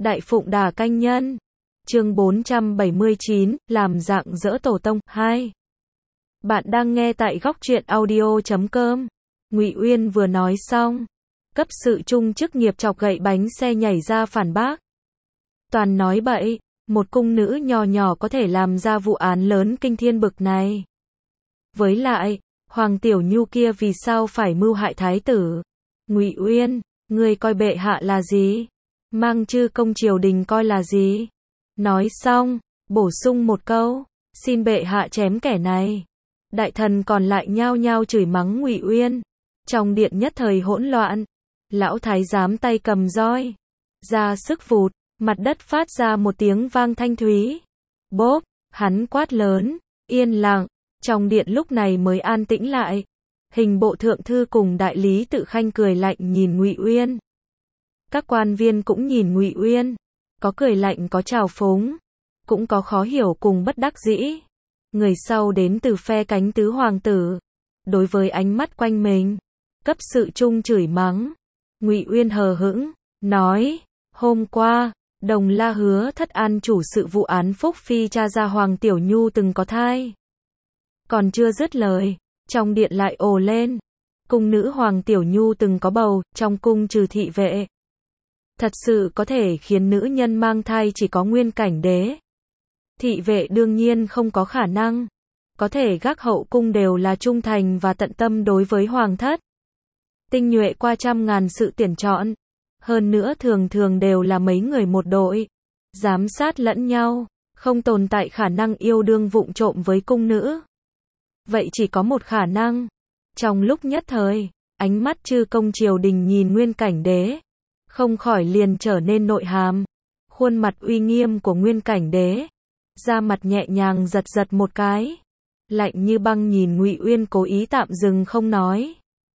Đại Phụng Đà Canh Nhân. Chương 479, làm dạng dỡ tổ tông 2. Bạn đang nghe tại góc truyện audio.com. Ngụy Uyên vừa nói xong, cấp sự trung chức nghiệp chọc gậy bánh xe nhảy ra phản bác. Toàn nói bậy, một cung nữ nhỏ nhỏ có thể làm ra vụ án lớn kinh thiên bực này. Với lại, Hoàng Tiểu Nhu kia vì sao phải mưu hại thái tử? Ngụy Uyên, ngươi coi bệ hạ là gì? Mang chư công triều đình coi là gì? Nói xong, bổ sung một câu, xin bệ hạ chém kẻ này. Đại thần còn lại nhao nhao chửi mắng Ngụy Uyên. Trong điện nhất thời hỗn loạn. Lão thái giám tay cầm roi, ra sức vụt, mặt đất phát ra một tiếng vang thanh thúy. Bốp, hắn quát lớn, yên lặng. Trong điện lúc này mới an tĩnh lại. Hình bộ thượng thư cùng đại lý tự khanh cười lạnh nhìn Ngụy Uyên. Các quan viên cũng nhìn Ngụy Uyên, có cười lạnh có trào phúng, cũng có khó hiểu cùng bất đắc dĩ. Người sau đến từ phe cánh tứ hoàng tử. Đối với ánh mắt quanh mình, cấp sự trung chửi mắng. Ngụy Uyên hờ hững, nói, hôm qua, Đồng La hứa thất an chủ sự vụ án Phúc Phi tra ra Hoàng Tiểu Nhu từng có thai. Còn chưa dứt lời, trong điện lại ồ lên. Cung nữ Hoàng Tiểu Nhu từng có bầu, trong cung trừ thị vệ. Thật sự có thể khiến nữ nhân mang thai chỉ có Nguyên Cảnh Đế. Thị vệ đương nhiên không có khả năng. Có thể gác hậu cung đều là trung thành và tận tâm đối với Hoàng thất. Tinh nhuệ qua trăm ngàn sự tuyển chọn. Hơn nữa thường thường đều là mấy người một đội. Giám sát lẫn nhau. Không tồn tại khả năng yêu đương vụng trộm với cung nữ. Vậy chỉ có một khả năng. Trong lúc nhất thời, ánh mắt chư công triều đình nhìn Nguyên Cảnh Đế, không khỏi liền trở nên nội hàm. Khuôn mặt uy nghiêm của Nguyên Cảnh Đế, da mặt nhẹ nhàng giật giật một cái, lạnh như băng nhìn Ngụy Uyên cố ý tạm dừng không nói.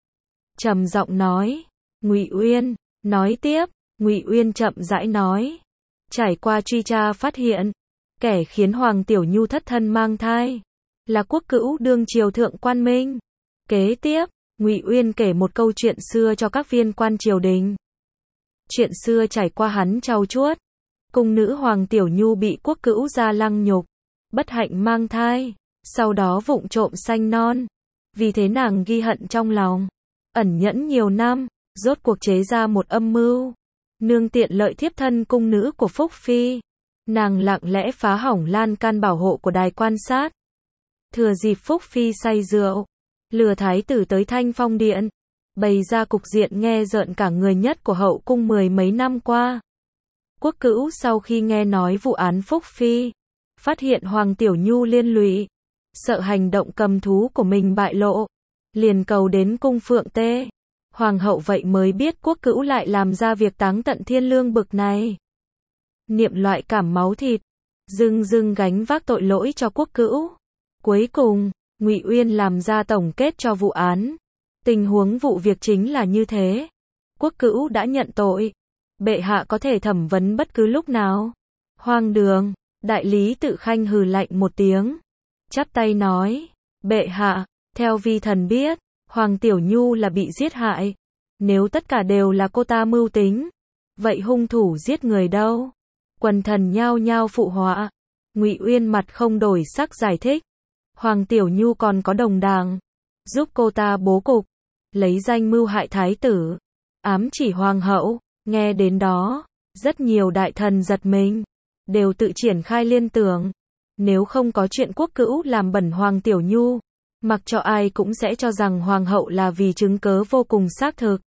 Trầm giọng nói, Ngụy Uyên, nói tiếp. Ngụy Uyên chậm rãi nói, trải qua truy tra phát hiện, kẻ khiến Hoàng Tiểu Nhu thất thân mang thai là quốc cữu đương triều thượng quan Minh. Kế tiếp, Ngụy Uyên kể một câu chuyện xưa cho các viên quan triều đình. Chuyện xưa trải qua hắn trau chuốt. Cung nữ Hoàng Tiểu Nhu bị quốc cữu gia lăng nhục, bất hạnh mang thai, sau đó vụng trộm sanh non. Vì thế nàng ghi hận trong lòng, ẩn nhẫn nhiều năm, rốt cuộc chế ra một âm mưu. Nương tiện lợi thiếp thân cung nữ của Phúc Phi. Nàng lặng lẽ phá hỏng lan can bảo hộ của đài quan sát. Thừa dịp Phúc Phi say rượu, lừa thái tử tới Thanh Phong Điện, bày ra cục diện nghe rợn cả người nhất của hậu cung mười mấy năm qua. Quốc cữu sau khi nghe nói vụ án Phúc Phi, phát hiện Hoàng Tiểu Nhu liên lụy, sợ hành động cầm thú của mình bại lộ, liền cầu đến cung Phượng Tê. Hoàng hậu vậy mới biết quốc cữu lại làm ra việc táng tận thiên lương bực này. Niệm loại cảm máu thịt, dưng dưng gánh vác tội lỗi cho quốc cữu. Cuối cùng, Ngụy Uyên làm ra tổng kết cho vụ án. Tình huống vụ việc chính là như thế. Quốc cữu đã nhận tội. Bệ hạ có thể thẩm vấn bất cứ lúc nào. Hoang đường, đại lý tự khanh hừ lạnh một tiếng. Chắp tay nói, bệ hạ, theo vi thần biết, Hoàng Tiểu Nhu là bị giết hại. Nếu tất cả đều là cô ta mưu tính, vậy hung thủ giết người đâu? Quần thần nhao nhao phụ họa. Ngụy Uyên mặt không đổi sắc giải thích. Hoàng Tiểu Nhu còn có đồng đảng, giúp cô ta bố cục, lấy danh mưu hại thái tử, ám chỉ hoàng hậu. Nghe đến đó, rất nhiều đại thần giật mình, đều tự triển khai liên tưởng. Nếu không có chuyện quốc cữu làm bẩn Hoàng Tiểu Nhu, mặc cho ai cũng sẽ cho rằng hoàng hậu là vì chứng cớ vô cùng xác thực,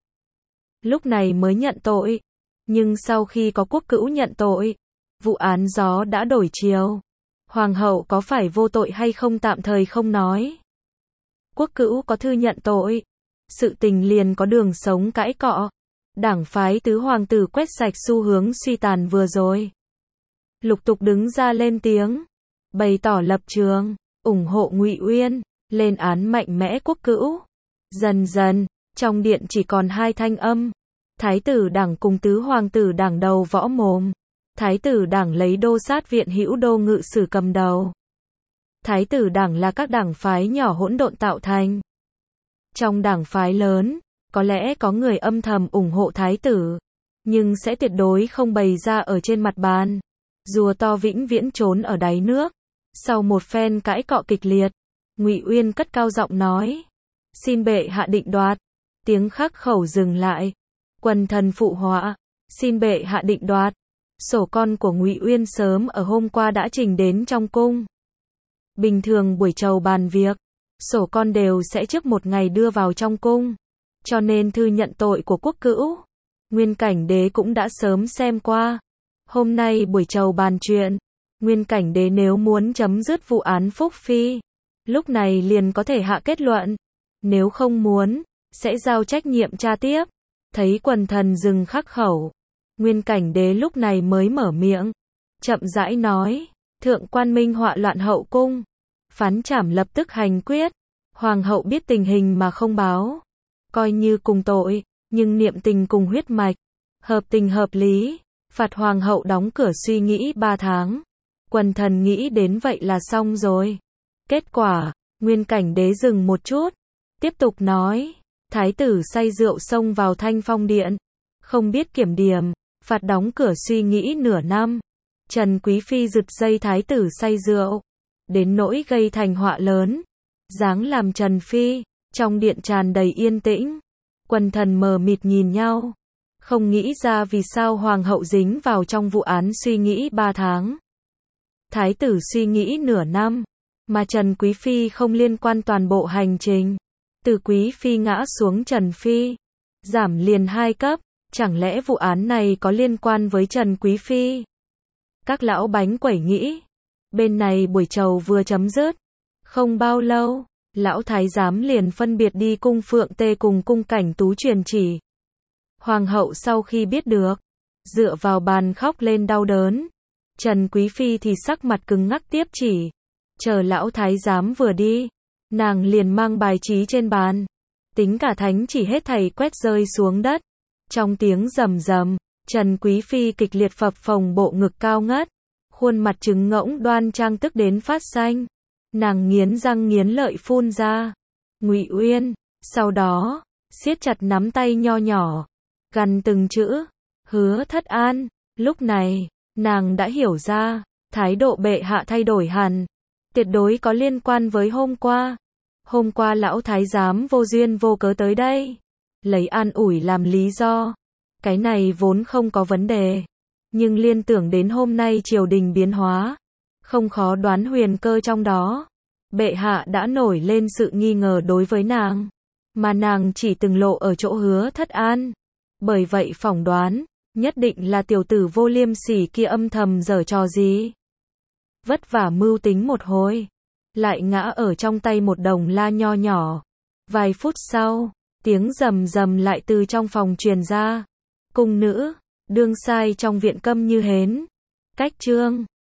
lúc này mới nhận tội. Nhưng sau khi có quốc cữu nhận tội, vụ án gió đã đổi chiều. Hoàng hậu có phải vô tội hay không tạm thời không nói. Quốc cữu có thư nhận tội, sự tình liền có đường sống cãi cọ. Đảng phái tứ hoàng tử quét sạch xu hướng suy tàn vừa rồi. Lục tục đứng ra lên tiếng, bày tỏ lập trường, ủng hộ Ngụy Uyên, lên án mạnh mẽ quốc cữu. Dần dần, trong điện chỉ còn hai thanh âm. Thái tử đảng cùng tứ hoàng tử đảng đầu võ mồm. Thái tử đảng lấy Đô Sát Viện Hữu Đô Ngự Sử cầm đầu. Thái tử đảng là các đảng phái nhỏ hỗn độn tạo thành. Trong đảng phái lớn, có lẽ có người âm thầm ủng hộ thái tử, nhưng sẽ tuyệt đối không bày ra ở trên mặt bàn. Rùa to vĩnh viễn trốn ở đáy nước. Sau một phen cãi cọ kịch liệt, Ngụy Uyên cất cao giọng nói: "Xin bệ hạ định đoạt." Tiếng khắc khẩu dừng lại. Quần thần phụ họa: "Xin bệ hạ định đoạt." Sổ con của Ngụy Uyên sớm ở hôm qua đã trình đến trong cung. Bình thường buổi trầu bàn việc, sổ con đều sẽ trước một ngày đưa vào trong cung. Cho nên thư nhận tội của quốc cữu, Nguyên Cảnh Đế cũng đã sớm xem qua. Hôm nay buổi trầu bàn chuyện, Nguyên Cảnh Đế nếu muốn chấm dứt vụ án Phúc Phi, lúc này liền có thể hạ kết luận. Nếu không muốn, sẽ giao trách nhiệm tra tiếp. Thấy quần thần dừng khắc khẩu, Nguyên Cảnh Đế lúc này mới mở miệng, chậm rãi nói: "Thượng quan minh họa loạn hậu cung, phán trảm lập tức hành quyết. Hoàng hậu biết tình hình mà không báo, coi như cùng tội, nhưng niệm tình cùng huyết mạch, hợp tình hợp lý, phạt hoàng hậu đóng cửa suy nghĩ 3 tháng. Quần thần nghĩ đến vậy là xong rồi." Kết quả, Nguyên Cảnh Đế dừng một chút, tiếp tục nói: "Thái tử say rượu xông vào Thanh Phong điện, không biết kiểm điểm, phạt đóng cửa suy nghĩ nửa năm. Trần Quý Phi giật dây thái tử say rượu, đến nỗi gây thành họa lớn, giáng làm Trần Phi." Trong điện tràn đầy yên tĩnh, quần thần mờ mịt nhìn nhau, không nghĩ ra vì sao hoàng hậu dính vào trong vụ án suy nghĩ 3 tháng. Thái tử suy nghĩ nửa năm, mà Trần Quý Phi không liên quan toàn bộ hành trình. Từ Quý Phi ngã xuống Trần Phi, giảm liền 2 cấp, chẳng lẽ vụ án này có liên quan với Trần Quý Phi? Các lão bánh quẩy nghĩ. Bên này buổi trầu vừa chấm dứt, không bao lâu, lão thái giám liền phân biệt đi cung Phượng Tê cùng cung Cảnh Tú truyền chỉ. Hoàng hậu sau khi biết được, dựa vào bàn khóc lên đau đớn. Trần Quý Phi thì sắc mặt cứng ngắc tiếp chỉ. Chờ lão thái giám vừa đi, nàng liền mang bài trí trên bàn, tính cả thánh chỉ hết thảy quét rơi xuống đất. Trong tiếng rầm rầm, Trần Quý Phi kịch liệt phập phồng bộ ngực cao ngất, khuôn mặt trứng ngỗng đoan trang tức đến phát xanh. Nàng nghiến răng nghiến lợi phun ra: "Ngụy Uyên." Sau đó, siết chặt nắm tay nho nhỏ, gằn từng chữ: "Hứa Thất An." Lúc này, nàng đã hiểu ra, thái độ bệ hạ thay đổi hẳn, tuyệt đối có liên quan với hôm qua. Hôm qua lão thái giám vô duyên vô cớ tới đây, lấy an ủi làm lý do. Cái này vốn không có vấn đề, nhưng liên tưởng đến hôm nay triều đình biến hóa, không khó đoán huyền cơ trong đó. Bệ hạ đã nổi lên sự nghi ngờ đối với nàng, mà nàng chỉ từng lộ ở chỗ Hứa Thất An. Bởi vậy phỏng đoán, nhất định là tiểu tử vô liêm sỉ kia âm thầm giở trò gì. Vất vả mưu tính một hồi, lại ngã ở trong tay một đồng la nho nhỏ. Vài phút sau, tiếng rầm rầm lại từ trong phòng truyền ra. Cung nữ, đương sai trong viện câm như hến. Cách chương